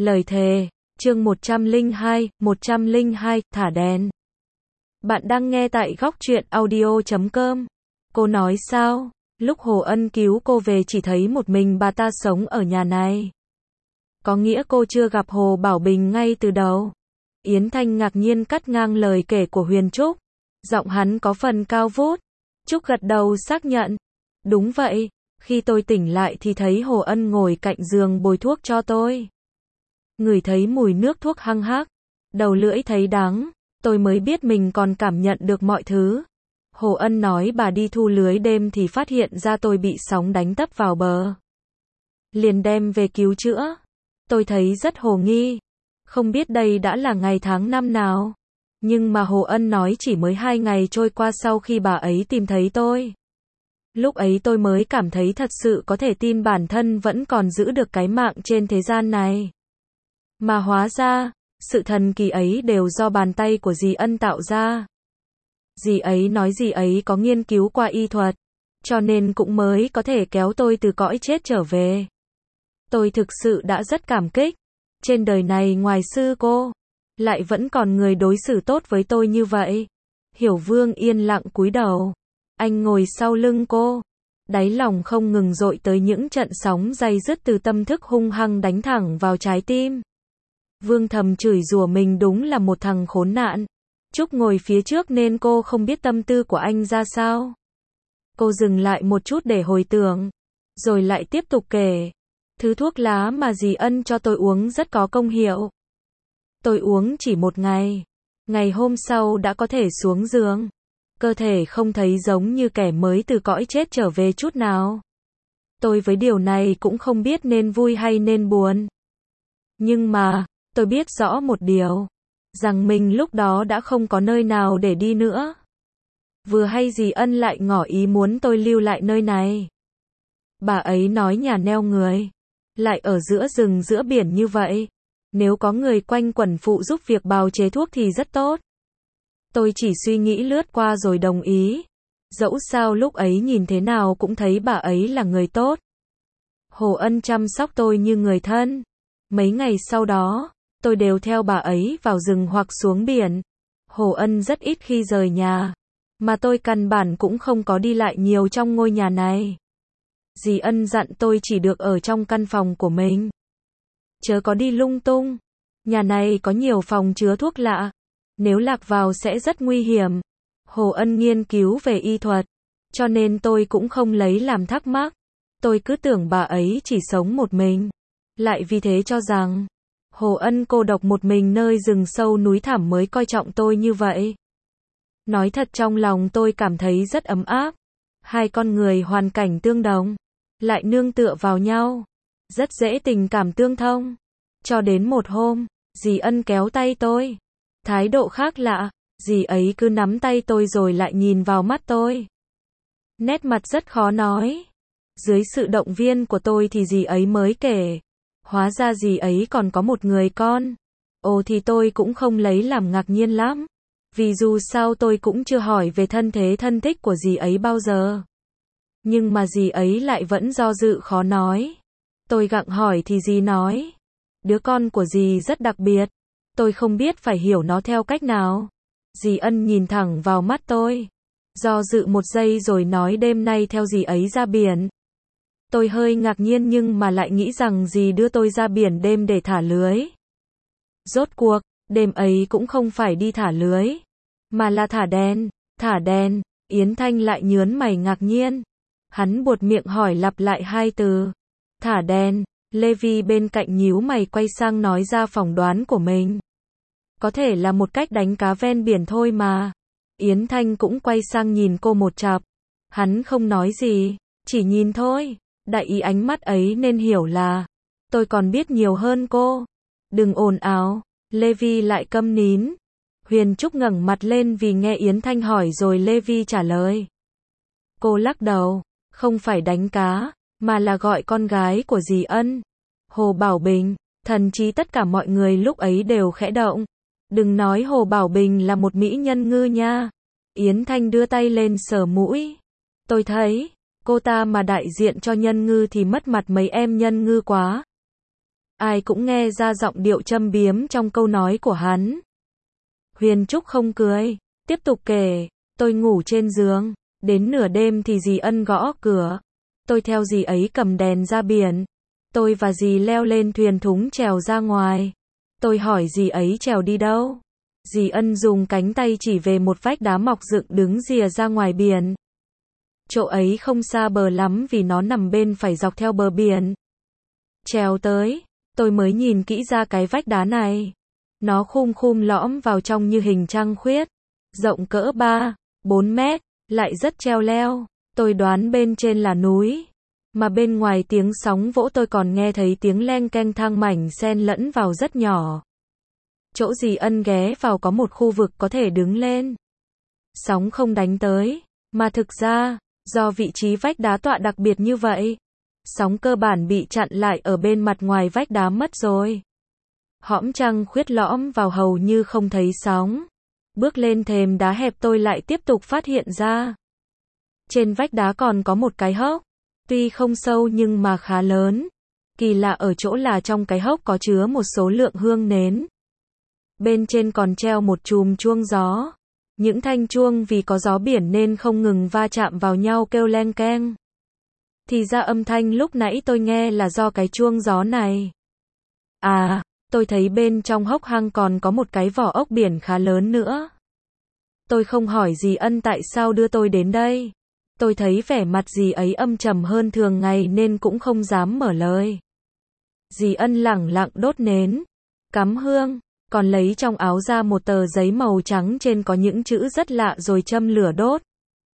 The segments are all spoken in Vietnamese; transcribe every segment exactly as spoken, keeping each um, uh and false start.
Lời thề, chương một trăm lẻ hai, một trăm lẻ hai, thả đèn. Bạn đang nghe tại góc truyện audio chấm com. Cô nói sao? Lúc Hồ Ân cứu cô về chỉ thấy một mình bà ta sống ở nhà này. Có nghĩa cô chưa gặp Hồ Bảo Bình ngay từ đầu. Yến Thanh ngạc nhiên cắt ngang lời kể của Huyền Trúc. Giọng hắn có phần cao vút. Trúc gật đầu xác nhận. Đúng vậy, khi tôi tỉnh lại thì thấy Hồ Ân ngồi cạnh giường bôi thuốc cho tôi. Ngửi thấy mùi nước thuốc hăng hắc, đầu lưỡi thấy đắng, tôi mới biết mình còn cảm nhận được mọi thứ. Hồ Ân nói bà đi thu lưới đêm thì phát hiện ra tôi bị sóng đánh tấp vào bờ. Liền đem về cứu chữa. Tôi thấy rất hồ nghi. Không biết đây đã là ngày tháng năm nào. Nhưng mà Hồ Ân nói chỉ mới hai ngày trôi qua sau khi bà ấy tìm thấy tôi. Lúc ấy tôi mới cảm thấy thật sự có thể tin bản thân vẫn còn giữ được cái mạng trên thế gian này. Mà hóa ra, sự thần kỳ ấy đều do bàn tay của dì Ân tạo ra. Dì ấy nói dì ấy có nghiên cứu qua y thuật, cho nên cũng mới có thể kéo tôi từ cõi chết trở về. Tôi thực sự đã rất cảm kích. Trên đời này ngoài sư cô, lại vẫn còn người đối xử tốt với tôi như vậy. Hiểu Vương yên lặng cúi đầu. Anh ngồi sau lưng cô. Đáy lòng không ngừng dội tới những trận sóng day dứt từ tâm thức hung hăng đánh thẳng vào trái tim. Vương thầm chửi rủa mình đúng là một thằng khốn nạn. Trúc ngồi phía trước nên cô không biết tâm tư của anh ra sao. Cô dừng lại một chút để hồi tưởng, rồi lại tiếp tục kể. Thứ thuốc lá mà dì Ân cho tôi uống rất có công hiệu. Tôi uống chỉ một ngày. Ngày hôm sau đã có thể xuống giường. Cơ thể không thấy giống như kẻ mới từ cõi chết trở về chút nào. Tôi với điều này cũng không biết nên vui hay nên buồn. Nhưng mà, tôi biết rõ một điều. Rằng mình lúc đó đã không có nơi nào để đi nữa. Vừa hay dì Ân lại ngỏ ý muốn tôi lưu lại nơi này. Bà ấy nói nhà neo người. Lại ở giữa rừng giữa biển như vậy. Nếu có người quanh quẩn phụ giúp việc bào chế thuốc thì rất tốt. Tôi chỉ suy nghĩ lướt qua rồi đồng ý. Dẫu sao lúc ấy nhìn thế nào cũng thấy bà ấy là người tốt. Hồ Ân chăm sóc tôi như người thân. Mấy ngày sau đó, tôi đều theo bà ấy vào rừng hoặc xuống biển. Hồ Ân rất ít khi rời nhà. Mà tôi căn bản cũng không có đi lại nhiều trong ngôi nhà này. Dì Ân dặn tôi chỉ được ở trong căn phòng của mình. Chớ có đi lung tung. Nhà này có nhiều phòng chứa thuốc lạ. Nếu lạc vào sẽ rất nguy hiểm. Hồ Ân nghiên cứu về y thuật. Cho nên tôi cũng không lấy làm thắc mắc. Tôi cứ tưởng bà ấy chỉ sống một mình. Lại vì thế cho rằng Hồ Ân cô độc một mình nơi rừng sâu núi thẳm mới coi trọng tôi như vậy. Nói thật trong lòng tôi cảm thấy rất ấm áp. Hai con người hoàn cảnh tương đồng, lại nương tựa vào nhau. Rất dễ tình cảm tương thông. Cho đến một hôm, dì Ân kéo tay tôi. Thái độ khác lạ, dì ấy cứ nắm tay tôi rồi lại nhìn vào mắt tôi. Nét mặt rất khó nói. Dưới sự động viên của tôi thì dì ấy mới kể. Hóa ra dì ấy còn có một người con. Ồ thì tôi cũng không lấy làm ngạc nhiên lắm. Vì dù sao tôi cũng chưa hỏi về thân thế thân thích của dì ấy bao giờ. Nhưng mà dì ấy lại vẫn do dự khó nói. Tôi gặng hỏi thì dì nói. Đứa con của dì rất đặc biệt. Tôi không biết phải hiểu nó theo cách nào. Dì Ân nhìn thẳng vào mắt tôi. Do dự một giây rồi nói đêm nay theo dì ấy ra biển. Tôi hơi ngạc nhiên nhưng mà lại nghĩ rằng dì đưa tôi ra biển đêm để thả lưới. Rốt cuộc, đêm ấy cũng không phải đi thả lưới. Mà là thả đèn. Thả đèn. Yến Thanh lại nhớn mày ngạc nhiên. Hắn buột miệng hỏi lặp lại hai từ. Thả đèn. Levi bên cạnh nhíu mày quay sang nói ra phỏng đoán của mình. Có thể là một cách đánh cá ven biển thôi mà. Yến Thanh cũng quay sang nhìn cô một chặp. Hắn không nói gì, chỉ nhìn thôi. Đại ý ánh mắt ấy nên hiểu là tôi còn biết nhiều hơn cô. Đừng ồn ào. Levi lại câm nín. Huyền Trúc ngẩng mặt lên vì nghe Yến Thanh hỏi rồi Levi trả lời. Cô lắc đầu. Không phải đánh cá, mà là gọi con gái của dì Ân. Hồ Bảo Bình. Thần trí tất cả mọi người lúc ấy đều khẽ động. Đừng nói Hồ Bảo Bình là một mỹ nhân ngư nha. Yến Thanh đưa tay lên sờ mũi. Tôi thấy, cô ta mà đại diện cho nhân ngư thì mất mặt mấy em nhân ngư quá. Ai cũng nghe ra giọng điệu châm biếm trong câu nói của hắn. Huyền Trúc không cười, tiếp tục kể, tôi ngủ trên giường, đến nửa đêm thì dì Ân gõ cửa. Tôi theo dì ấy cầm đèn ra biển. Tôi và dì leo lên thuyền thúng trèo ra ngoài. Tôi hỏi dì ấy trèo đi đâu? Dì Ân dùng cánh tay chỉ về một vách đá mọc dựng đứng rìa ra ngoài biển. Chỗ ấy không xa bờ lắm vì nó nằm bên phải dọc theo bờ biển. Trèo tới, tôi mới nhìn kỹ ra cái vách đá này. Nó khum khum lõm vào trong như hình trăng khuyết, rộng cỡ ba, bốn mét, lại rất treo leo. Tôi đoán bên trên là núi, mà bên ngoài tiếng sóng vỗ tôi còn nghe thấy tiếng leng keng thang mảnh xen lẫn vào rất nhỏ. Chỗ dì Ân ghé vào có một khu vực có thể đứng lên. Sóng không đánh tới, mà thực ra, do vị trí vách đá tọa đặc biệt như vậy, sóng cơ bản bị chặn lại ở bên mặt ngoài vách đá mất rồi. Hõm trăng khuyết lõm vào hầu như không thấy sóng. Bước lên thềm đá hẹp tôi lại tiếp tục phát hiện ra. Trên vách đá còn có một cái hốc, tuy không sâu nhưng mà khá lớn. Kỳ lạ ở chỗ là trong cái hốc có chứa một số lượng hương nến. Bên trên còn treo một chùm chuông gió. Những thanh chuông vì có gió biển nên không ngừng va chạm vào nhau kêu leng keng. Thì ra âm thanh lúc nãy tôi nghe là do cái chuông gió này. À, tôi thấy bên trong hốc hang còn có một cái vỏ ốc biển khá lớn nữa. Tôi không hỏi dì Ân tại sao đưa tôi đến đây. Tôi thấy vẻ mặt dì ấy âm trầm hơn thường ngày nên cũng không dám mở lời. Dì Ân lẳng lặng đốt nến, cắm hương, còn lấy trong áo ra một tờ giấy màu trắng trên có những chữ rất lạ rồi châm lửa đốt.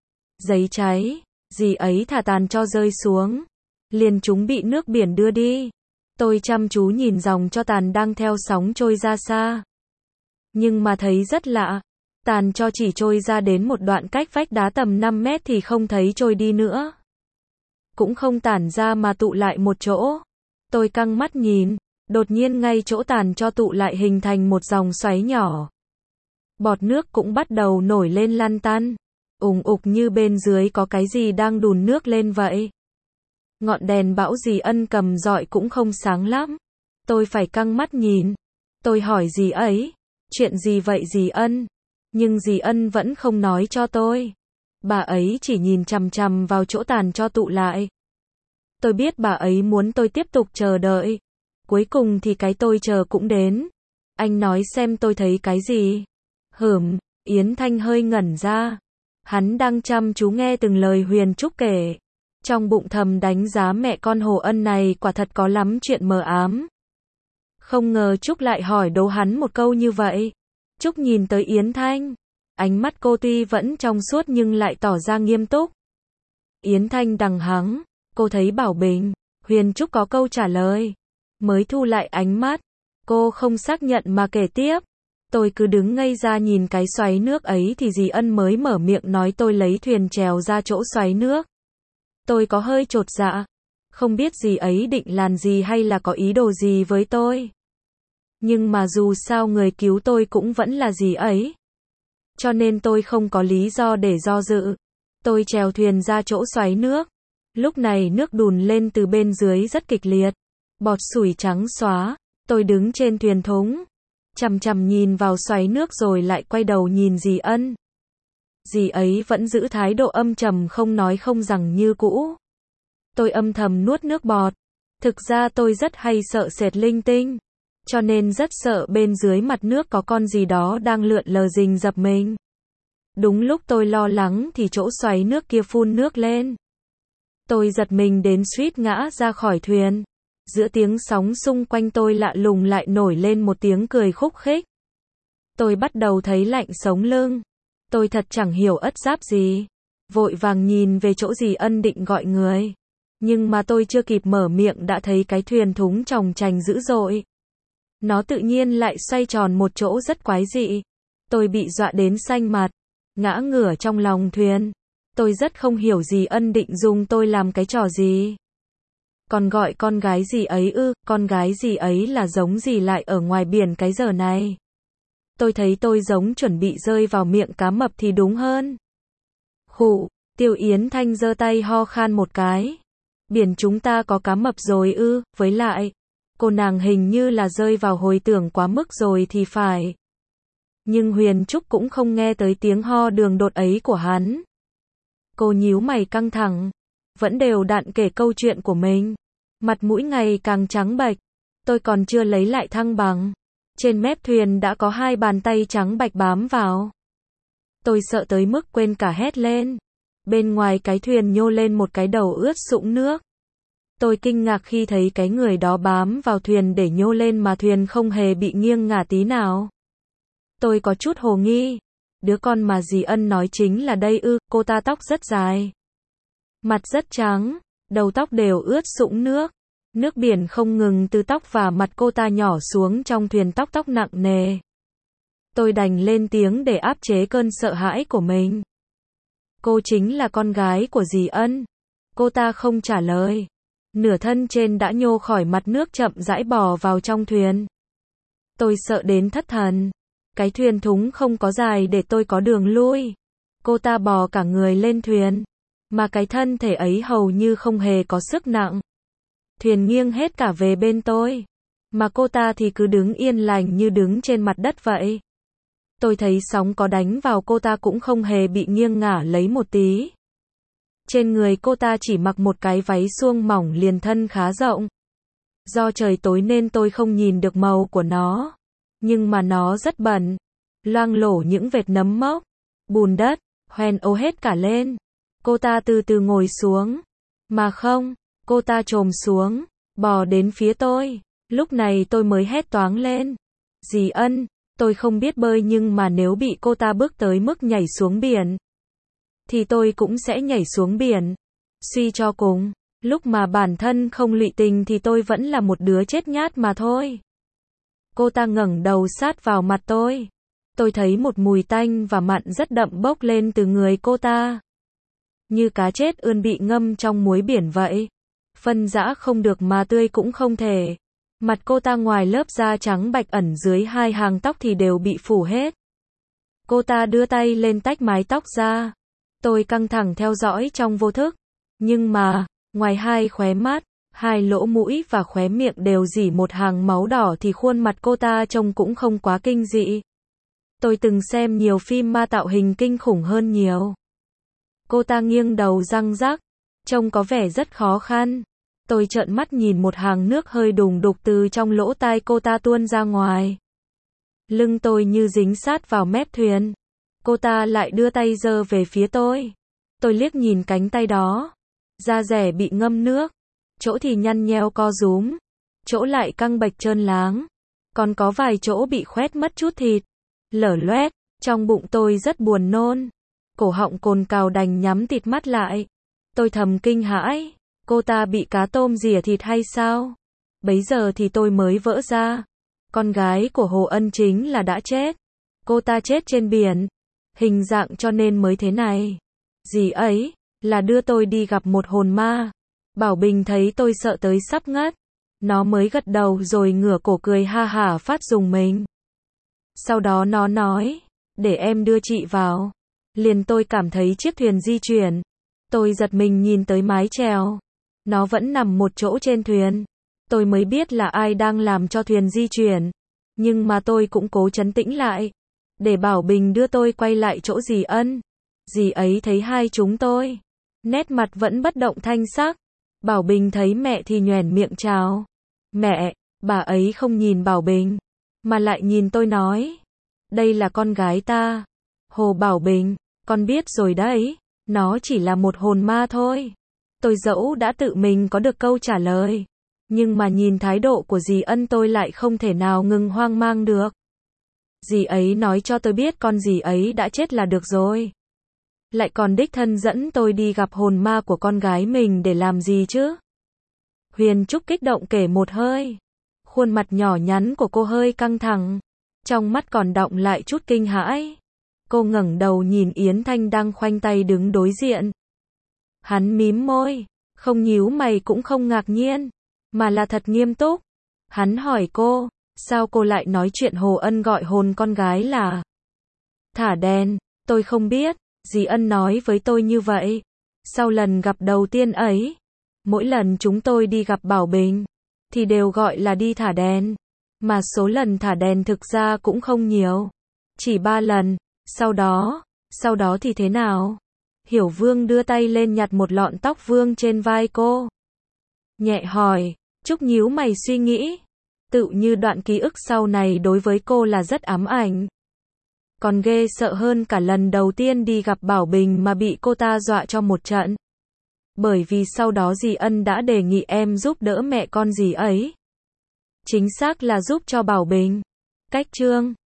Giấy cháy, dì ấy thả tàn cho rơi xuống. Liền chúng bị nước biển đưa đi. Tôi chăm chú nhìn dòng cho tàn đang theo sóng trôi ra xa. Nhưng mà thấy rất lạ. Tàn cho chỉ trôi ra đến một đoạn cách vách đá tầm năm mét thì không thấy trôi đi nữa. Cũng không tản ra mà tụ lại một chỗ. Tôi căng mắt nhìn, đột nhiên ngay chỗ tàn cho tụ lại hình thành một dòng xoáy nhỏ. Bọt nước cũng bắt đầu nổi lên lăn tăn, ùng ục như bên dưới có cái gì đang đùn nước lên vậy. Ngọn đèn bão dì Ân cầm dọi cũng không sáng lắm. Tôi phải căng mắt nhìn. Tôi hỏi dì ấy, chuyện gì vậy dì Ân? Nhưng dì Ân vẫn không nói cho tôi. Bà ấy chỉ nhìn chằm chằm vào chỗ tàn cho tụ lại. Tôi biết bà ấy muốn tôi tiếp tục chờ đợi. Cuối cùng thì cái tôi chờ cũng đến. Anh nói xem tôi thấy cái gì? Hửm, Yến Thanh hơi ngẩn ra. Hắn đang chăm chú nghe từng lời Huyền Trúc kể. Trong bụng thầm đánh giá mẹ con Hồ Ân này quả thật có lắm chuyện mờ ám. Không ngờ Trúc lại hỏi đố hắn một câu như vậy. Trúc nhìn tới Yến Thanh. Ánh mắt cô tuy vẫn trong suốt nhưng lại tỏ ra nghiêm túc. Yến Thanh đằng hắng. Cô thấy Bảo Bình, Huyền Trúc có câu trả lời. Mới thu lại ánh mắt. Cô không xác nhận mà kể tiếp. Tôi cứ đứng ngây ra nhìn cái xoáy nước ấy thì dì Ân mới mở miệng nói tôi lấy thuyền trèo ra chỗ xoáy nước. Tôi có hơi chột dạ. Không biết dì ấy định làm gì hay là có ý đồ gì với tôi. Nhưng mà dù sao người cứu tôi cũng vẫn là dì ấy. Cho nên tôi không có lý do để do dự. Tôi trèo thuyền ra chỗ xoáy nước. Lúc này nước đùn lên từ bên dưới rất kịch liệt. Bọt sủi trắng xóa. Tôi đứng trên thuyền thúng. Chằm chằm nhìn vào xoáy nước rồi lại quay đầu nhìn dì Ân. Dì ấy vẫn giữ thái độ âm trầm không nói không rằng như cũ. Tôi âm thầm nuốt nước bọt. Thực ra tôi rất hay sợ sệt linh tinh. Cho nên rất sợ bên dưới mặt nước có con gì đó đang lượn lờ rình rập mình. Đúng lúc tôi lo lắng thì chỗ xoáy nước kia phun nước lên. Tôi giật mình đến suýt ngã ra khỏi thuyền. Giữa tiếng sóng xung quanh tôi lạ lùng lại nổi lên một tiếng cười khúc khích. Tôi bắt đầu thấy lạnh sống lưng. Tôi thật chẳng hiểu ất giáp gì. Vội vàng nhìn về chỗ dì Ân định gọi người. Nhưng mà tôi chưa kịp mở miệng đã thấy cái thuyền thúng chòng chành dữ dội. Nó tự nhiên lại xoay tròn một chỗ rất quái dị. Tôi bị dọa đến xanh mặt. Ngã ngửa trong lòng thuyền. Tôi rất không hiểu dì Ân định dùng tôi làm cái trò gì. Còn gọi con gái dì ấy ư, con gái dì ấy là giống gì lại ở ngoài biển cái giờ này. Tôi thấy tôi giống chuẩn bị rơi vào miệng cá mập thì đúng hơn. Khụ, Tiêu Yến Thanh giơ tay ho khan một cái. Biển chúng ta có cá mập rồi ư, với lại, Cô nàng hình như là rơi vào hồi tưởng quá mức rồi thì phải. Nhưng Huyền Trúc cũng không nghe tới tiếng ho đường đột ấy của hắn. Cô nhíu mày căng thẳng, vẫn đều đặn kể câu chuyện của mình. Mặt mũi ngày càng trắng bệch. Tôi còn chưa lấy lại thăng bằng. Trên mép thuyền đã có hai bàn tay trắng bạch bám vào. Tôi sợ tới mức quên cả hét lên. Bên ngoài cái thuyền nhô lên một cái đầu ướt sũng nước. Tôi kinh ngạc khi thấy cái người đó bám vào thuyền để nhô lên mà thuyền không hề bị nghiêng ngả tí nào. Tôi có chút hồ nghi. Đứa con mà dì Ân nói chính là đây ư? Cô ta tóc rất dài, mặt rất trắng, đầu tóc đều ướt sũng nước. Nước biển không ngừng từ tóc và mặt cô ta nhỏ xuống trong thuyền, tóc tóc nặng nề. Tôi đành lên tiếng để áp chế cơn sợ hãi của mình. Cô chính là con gái của dì Ân. Cô ta không trả lời. Nửa thân trên đã nhô khỏi mặt nước, chậm rãi bò vào trong thuyền. Tôi sợ đến thất thần. Cái thuyền thúng không có dài để tôi có đường lui. Cô ta bò cả người lên thuyền, mà cái thân thể ấy hầu như không hề có sức nặng. Thuyền nghiêng hết cả về bên tôi, mà cô ta thì cứ đứng yên lành như đứng trên mặt đất vậy. Tôi thấy sóng có đánh vào cô ta cũng không hề bị nghiêng ngả lấy một tí. Trên người cô ta chỉ mặc một cái váy suông mỏng liền thân khá rộng. Do trời tối nên tôi không nhìn được màu của nó. Nhưng mà nó rất bẩn. Loang lổ những vệt nấm mốc, bùn đất, hoen ố hết cả lên. Cô ta từ từ ngồi xuống. Mà không, cô ta chồm xuống, bò đến phía tôi. Lúc này tôi mới hét toáng lên. Dì Ân, tôi không biết bơi nhưng mà nếu bị cô ta bước tới mức nhảy xuống biển, thì tôi cũng sẽ nhảy xuống biển. Suy cho cùng, lúc mà bản thân không lụy tình thì tôi vẫn là một đứa chết nhát mà thôi. Cô ta ngẩng đầu sát vào mặt tôi. Tôi thấy một mùi tanh và mặn rất đậm bốc lên từ người cô ta. Như cá chết ươn bị ngâm trong muối biển vậy. Phân dã không được mà tươi cũng không thể. Mặt cô ta ngoài lớp da trắng bạch ẩn dưới hai hàng tóc thì đều bị phủ hết. Cô ta đưa tay lên tách mái tóc ra. Tôi căng thẳng theo dõi trong vô thức. Nhưng mà, ngoài hai khóe mắt, hai lỗ mũi và khóe miệng đều rỉ một hàng máu đỏ thì khuôn mặt cô ta trông cũng không quá kinh dị. Tôi từng xem nhiều phim ma tạo hình kinh khủng hơn nhiều. Cô ta nghiêng đầu răng rắc, trông có vẻ rất khó khăn. Tôi trợn mắt nhìn một hàng nước hơi đùng đục từ trong lỗ tai cô ta tuôn ra ngoài. Lưng tôi như dính sát vào mép thuyền. Cô ta lại đưa tay giơ về phía tôi. Tôi liếc nhìn cánh tay đó. Da dẻ bị ngâm nước. Chỗ thì nhăn nheo co rúm. Chỗ lại căng bệch trơn láng. Còn có vài chỗ bị khoét mất chút thịt. Lở loét. Trong bụng tôi rất buồn nôn. Cổ họng cồn cào đành nhắm tịt mắt lại. Tôi thầm kinh hãi. Cô ta bị cá tôm rỉa thịt hay sao? Bấy giờ thì tôi mới vỡ ra. Con gái của Hồ Ân chính là đã chết. Cô ta chết trên biển. Hình dạng cho nên mới thế này. Dì ấy, là đưa tôi đi gặp một hồn ma. Bảo Bình thấy tôi sợ tới sắp ngất. Nó mới gật đầu rồi ngửa cổ cười ha hả phát rùng mình. Sau đó nó nói, để em đưa chị vào. Liền tôi cảm thấy chiếc thuyền di chuyển. Tôi giật mình nhìn tới mái chèo. Nó vẫn nằm một chỗ trên thuyền. Tôi mới biết là ai đang làm cho thuyền di chuyển. Nhưng mà tôi cũng cố trấn tĩnh lại. Để Bảo Bình đưa tôi quay lại chỗ dì Ân. Dì ấy thấy hai chúng tôi. Nét mặt vẫn bất động thanh sắc. Bảo Bình thấy mẹ thì nhoẻn miệng chào. Mẹ, bà ấy không nhìn Bảo Bình. Mà lại nhìn tôi nói. Đây là con gái ta. Hồ Bảo Bình, con biết rồi đấy. Nó chỉ là một hồn ma thôi. Tôi dẫu đã tự mình có được câu trả lời. Nhưng mà nhìn thái độ của dì Ân tôi lại không thể nào ngừng hoang mang được. Dì ấy nói cho tôi biết con dì ấy đã chết là được rồi. Lại còn đích thân dẫn tôi đi gặp hồn ma của con gái mình để làm gì chứ? Huyền Trúc kích động kể một hơi. Khuôn mặt nhỏ nhắn của cô hơi căng thẳng. Trong mắt còn đọng lại chút kinh hãi. Cô ngẩng đầu nhìn Yến Thanh đang khoanh tay đứng đối diện. Hắn mím môi, không nhíu mày cũng không ngạc nhiên, mà là thật nghiêm túc. Hắn hỏi cô, sao cô lại nói chuyện Hồ Ân gọi hồn con gái là Thả Đèn? Tôi không biết, dì Ân nói với tôi như vậy. Sau lần gặp đầu tiên ấy, mỗi lần chúng tôi đi gặp Bảo Bình, thì đều gọi là đi thả đèn. Mà số lần thả đèn thực ra cũng không nhiều. Chỉ ba lần. Sau đó, sau đó thì thế nào? Hiểu Vương đưa tay lên nhặt một lọn tóc vương trên vai cô. Nhẹ hỏi, Trúc nhíu mày suy nghĩ. Tự như đoạn ký ức sau này đối với cô là rất ám ảnh. Còn ghê sợ hơn cả lần đầu tiên đi gặp Bảo Bình mà bị cô ta dọa cho một trận. Bởi vì sau đó dì Ân đã đề nghị em giúp đỡ mẹ con dì ấy. Chính xác là giúp cho Bảo Bình. Cách chương